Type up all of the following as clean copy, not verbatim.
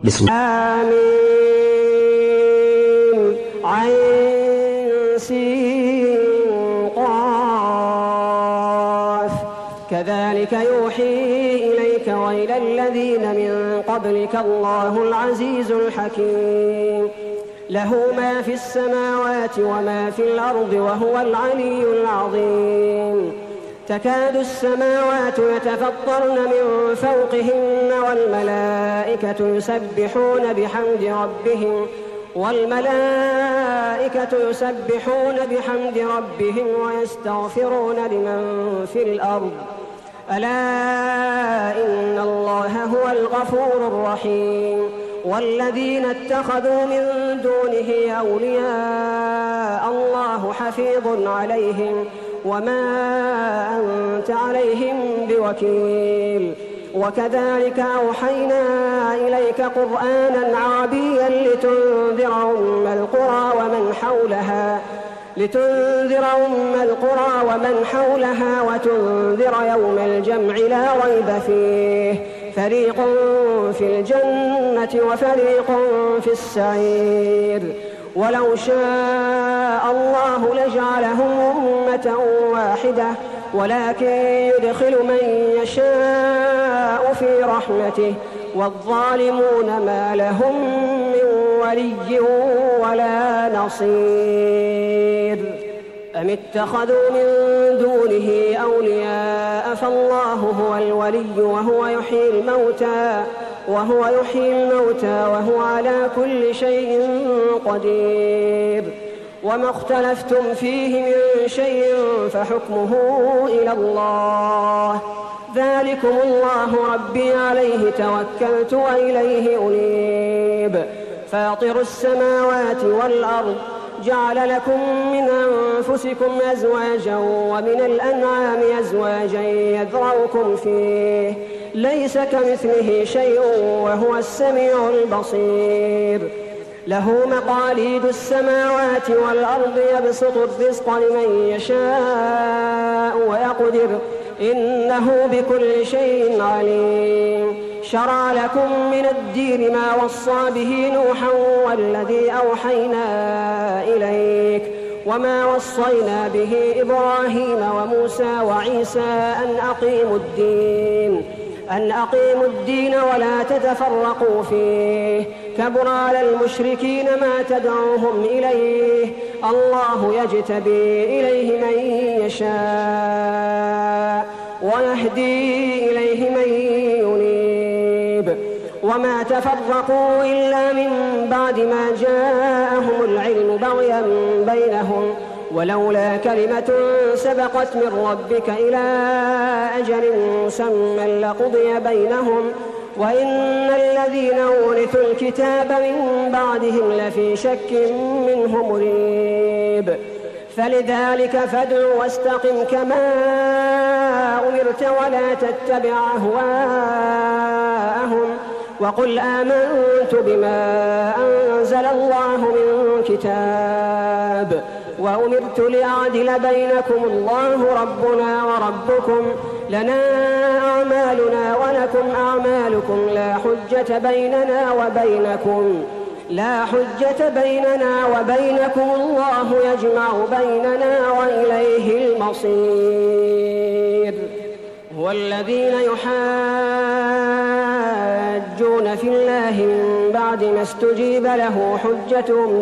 بسم آمين عين سين قاف كذلك يوحي إليك وإلى الذين من قبلك الله العزيز الحكيم له ما في السماوات وما في الأرض وهو العلي العظيم تكاد السماوات يتفطرن من فوقهن والملائكة يسبحون بحمد ربهم ويستغفرون لمن في الأرض ألا إن الله هو الغفور الرحيم والذين اتخذوا من دونه أولياء الله حفيظ عليهم وما أنت عليهم بوكيل وكذلك أوحينا إليك قرآنا عربيا لتنذر أم القرى ومن حولها وتنذر يوم الجمع لا ريب فيه فريق في الجنة وفريق في السعير ولو شاء الله لجعلهم أمة واحدة ولكن يدخل من يشاء في رحمته والظالمون ما لهم من ولي ولا نصير أم اتخذوا من دونه أولياء فالله هو الولي وهو يحيي الموتى وهو على كل شيء قدير وما اختلفتم فيه من شيء فحكمه إلى الله ذلكم الله ربي عليه توكلت وإليه أنيب فاطر السماوات والأرض جعل لكم من أنفسكم أزواجا ومن الأنعام أزواجا يذرؤكم فيه ليس كمثله شيء وهو السميع البصير له مقاليد السماوات والأرض يبسط الرزق لمن يشاء ويقدر إنه بكل شيء عليم شرع لكم من الدين ما وصى به نوحا والذي أوحينا إليك وما وصينا به إبراهيم وموسى وعيسى أن أقيموا الدين ولا تتفرقوا فيه كبر على المشركين ما تدعوهم إليه الله يجتبي إليه من يشاء ويهدي إليه من ينيب وما تفرقوا إلا من بعد ما جاءهم العلم بغيا بينهم ولولا كلمة سبقت من ربك إلى أجل مسمى لقضي بينهم وإن الذين أورثوا الكتاب من بعدهم لفي شك منه مريب فلذلك فادع واستقم كما أمرت ولا تتبع أهواءهم وقل آمنت بما أنزل الله من كتاب وأمرت لأعدل بينكم الله ربنا وربكم لنا أعمالنا ولكم أعمالكم لا حجة بيننا وبينكم الله يجمع بيننا وإليه المصير هو الذين يحاجون في الله من بعد ما استجيب له حجتهم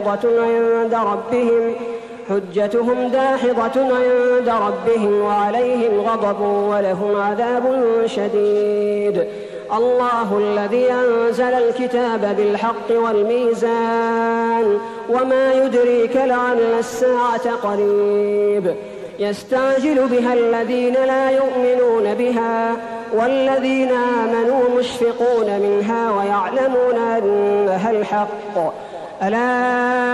داحضة عند ربهم وعليهم غضب ولهم عذاب شديد الله الذي أنزل الكتاب بالحق والميزان وما يدريك لعل الساعة قريب يستعجل بها الذين لا يؤمنون بها والذين آمنوا مشفقون منها ويعلمون أنها الحق ألا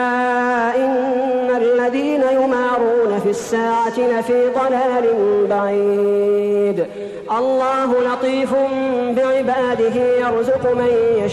إن الذين يمارون في الساعة لفي ضلال بعيد الله لطيف بعباده يرزق من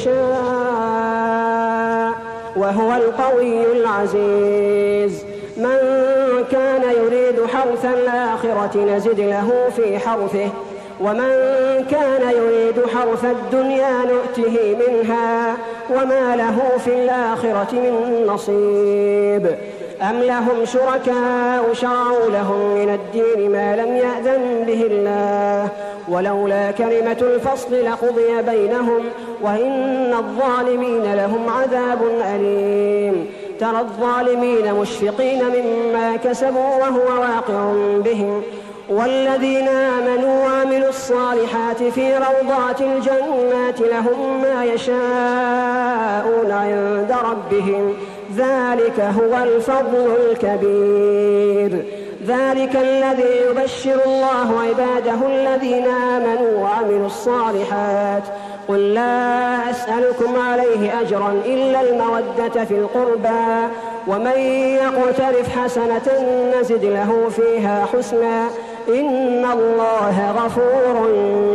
يشاء وهو القوي العزيز من كان يريد حرث الآخرة نزد له في حرثه ومن كان يريد حرث الدنيا نؤته منها وما له في الآخرة من نصيب. أم لهم شركاء شرعوا لهم من الدين ما لم يأذن به الله ولولا كلمة الفصل لقضي بينهم وإن الظالمين لهم عذاب أليم. ترى الظالمين مشفقين مما كسبوا وهو واقع بهم والذين آمنوا وعملوا الصالحات في روضات الجنات لهم ما يشاءون عند ربهم ذلك هو الفضل الكبير. ذلك الذي يبشر الله عباده الذين آمنوا وعملوا الصالحات قل لا أسألكم عليه أجرا إلا المودة في القربى ومن يقترف حسنة نزد له فيها حسنا إن الله غفور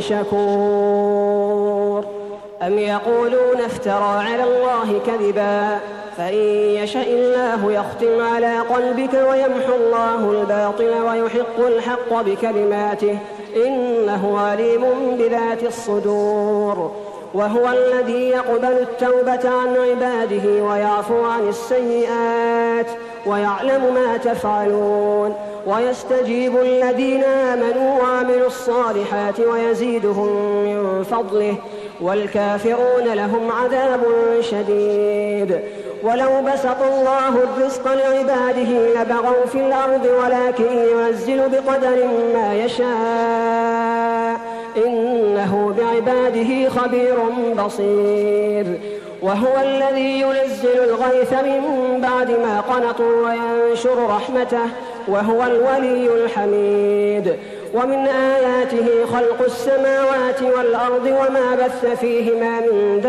شكور. أم يقولون افترى على الله كذبا فإن يشأ الله يختم على قلبك ويمحو الله الباطل ويحق الحق بكلماته إنه عليم بذات الصدور. وهو الذي يقبل التوبة عن عباده ويعفو عن السيئات ويعلم ما تفعلون ويستجيب الذين آمنوا وعملوا الصالحات ويزيدهم من فضله والكافرون لهم عذاب شديد. ولو بسط الله الرزق لعباده لبغوا في الأرض ولكن ينزل بقدر ما يشاء إنه بعباده خبير بصير. وهو الذي ينزل الغيث من بعد ما قنطوا وينشر رحمته وهو الولي الحميد. ومن آياته خلق السماوات والأرض وما بث فيهما من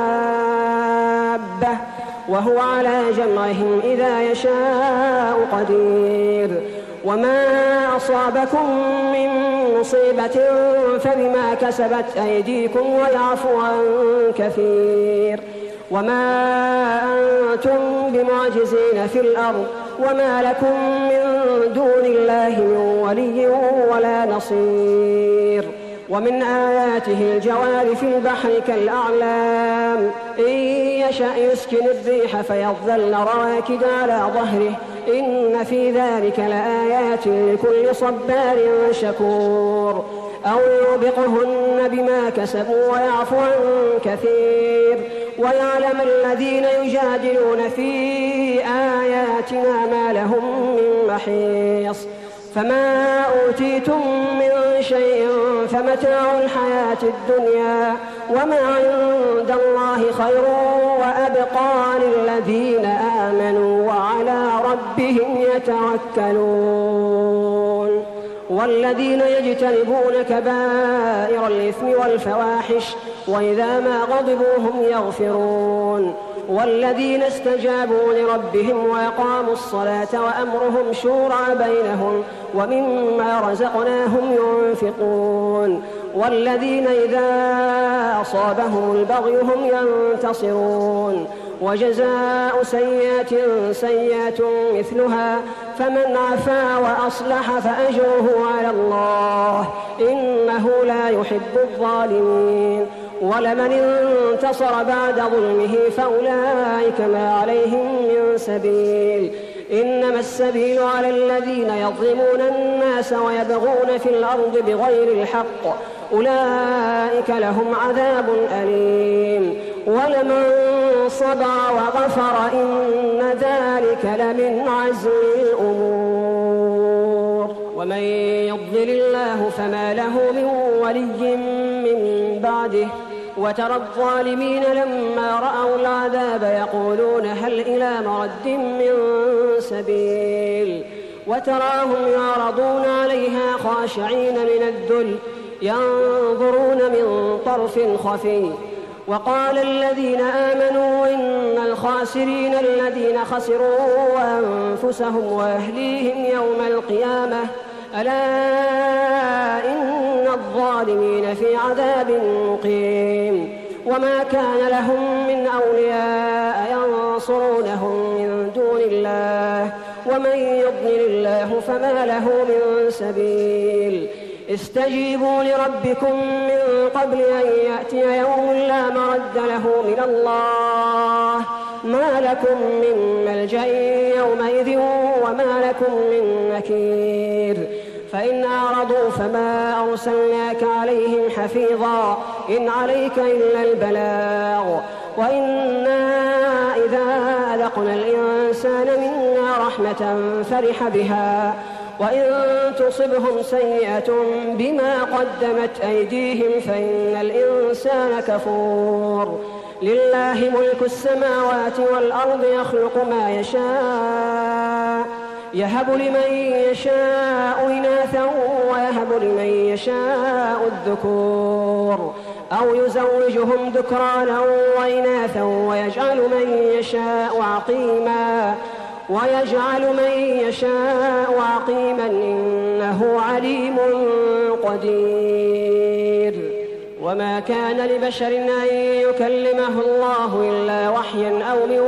دابة وهو على جمعهم إذا يشاء قدير. وما أصابكم من مصيبة فبما كسبت أيديكم ويعفو عن كثير. وما أنتم بمعجزين في الأرض وما لكم من دون الله من ولي ولا نصير. ومن آياته الجوار في البحر كالأعلام إن يشأ يسكن الريح فيظلن رواكد على ظهره إن في ذلك لآيات لكل صبار شكور. أو يوبقهن بما كسبوا ويعفو عن كثير ويعلم الذين يجادلون في آياتنا ما لهم من محيص. فما أوتيتم من شيء فمتاع الحياة الدنيا وما عند الله خير وأبقى للذين آمنوا وعلى ربهم يتوكلون. والذين يجتنبون كبائر الإثم والفواحش وإذا ما غضبوا هم يغفرون. والذين استجابوا لربهم وأقاموا الصلاة وأمرهم شورى بينهم ومما رزقناهم ينفقون. والذين إذا أصابهم البغي هم ينتصرون. وجزاء سيئة سيئة مثلها فمن عفا وأصلح فأجره على الله إنه لا يحب الظالمين. ولمن انتصر بعد ظلمه فأولئك ما عليهم من سبيل إنما السبيل على الذين يظلمون الناس ويبغون في الأرض بغير الحق أولئك لهم عذاب أليم. ولمن صبر وغفر إن ذلك لمن عزم الأمور. ومن يضلل الله فما له من ولي من بعده. وترى الظالمين لما رأوا العذاب يقولون هل إلى مرد من سبيل. وتراهم يعرضون عليها خاشعين من الذل ينظرون من طرف خفي. وقال الذين آمنوا إن الخاسرين الذين خسروا أنفسهم وأهليهم يوم القيامة ألا إن الظالمين في عذاب مقيم. وما كان لهم من أولياء ينصرونهم من دون الله ومن يضلل الله فما له من سبيل استجيبوا لربكم من قبل أن يأتي يوم لا مرد له من الله ما لكم من ملجأ يومئذ وما لكم من نكير فإن أعرضوا فما أرسلناك عليهم حفيظا إن عليك إلا البلاغ وإنا إذا أذقنا الإنسان منا رحمة فرح بها وإن تصبهم سيئة بما قدمت أيديهم فإن الإنسان كفور لله ملك السماوات والأرض يخلق ما يشاء يهب لمن يشاء إناثا ويهب لمن يشاء الذكور أو يزوجهم ذكرانا وإناثا ويجعل من يشاء عقيما إنه عليم قدير وما كان لبشر أن يكلمه الله إلا وحيا أو من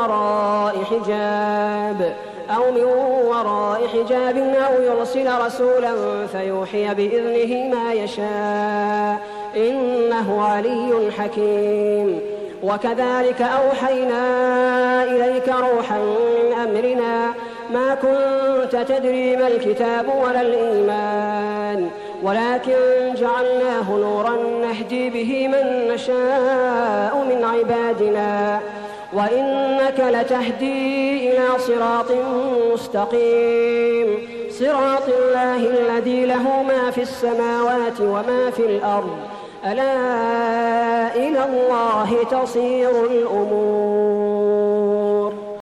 وراء حجاب أو يرسل رسولا فيوحي بإذنه ما يشاء إنه علي حكيم وكذلك أوحينا إليك روحا من أمرنا ما كنت تدري ما الكتاب ولا الإيمان ولكن جعلناه نورا نهدي به من نشاء من عبادنا وإنك لتهدي إلى صراط مستقيم صراط الله الذي له ما في السماوات وما في الأرض ألا إلى الله تصير الأمور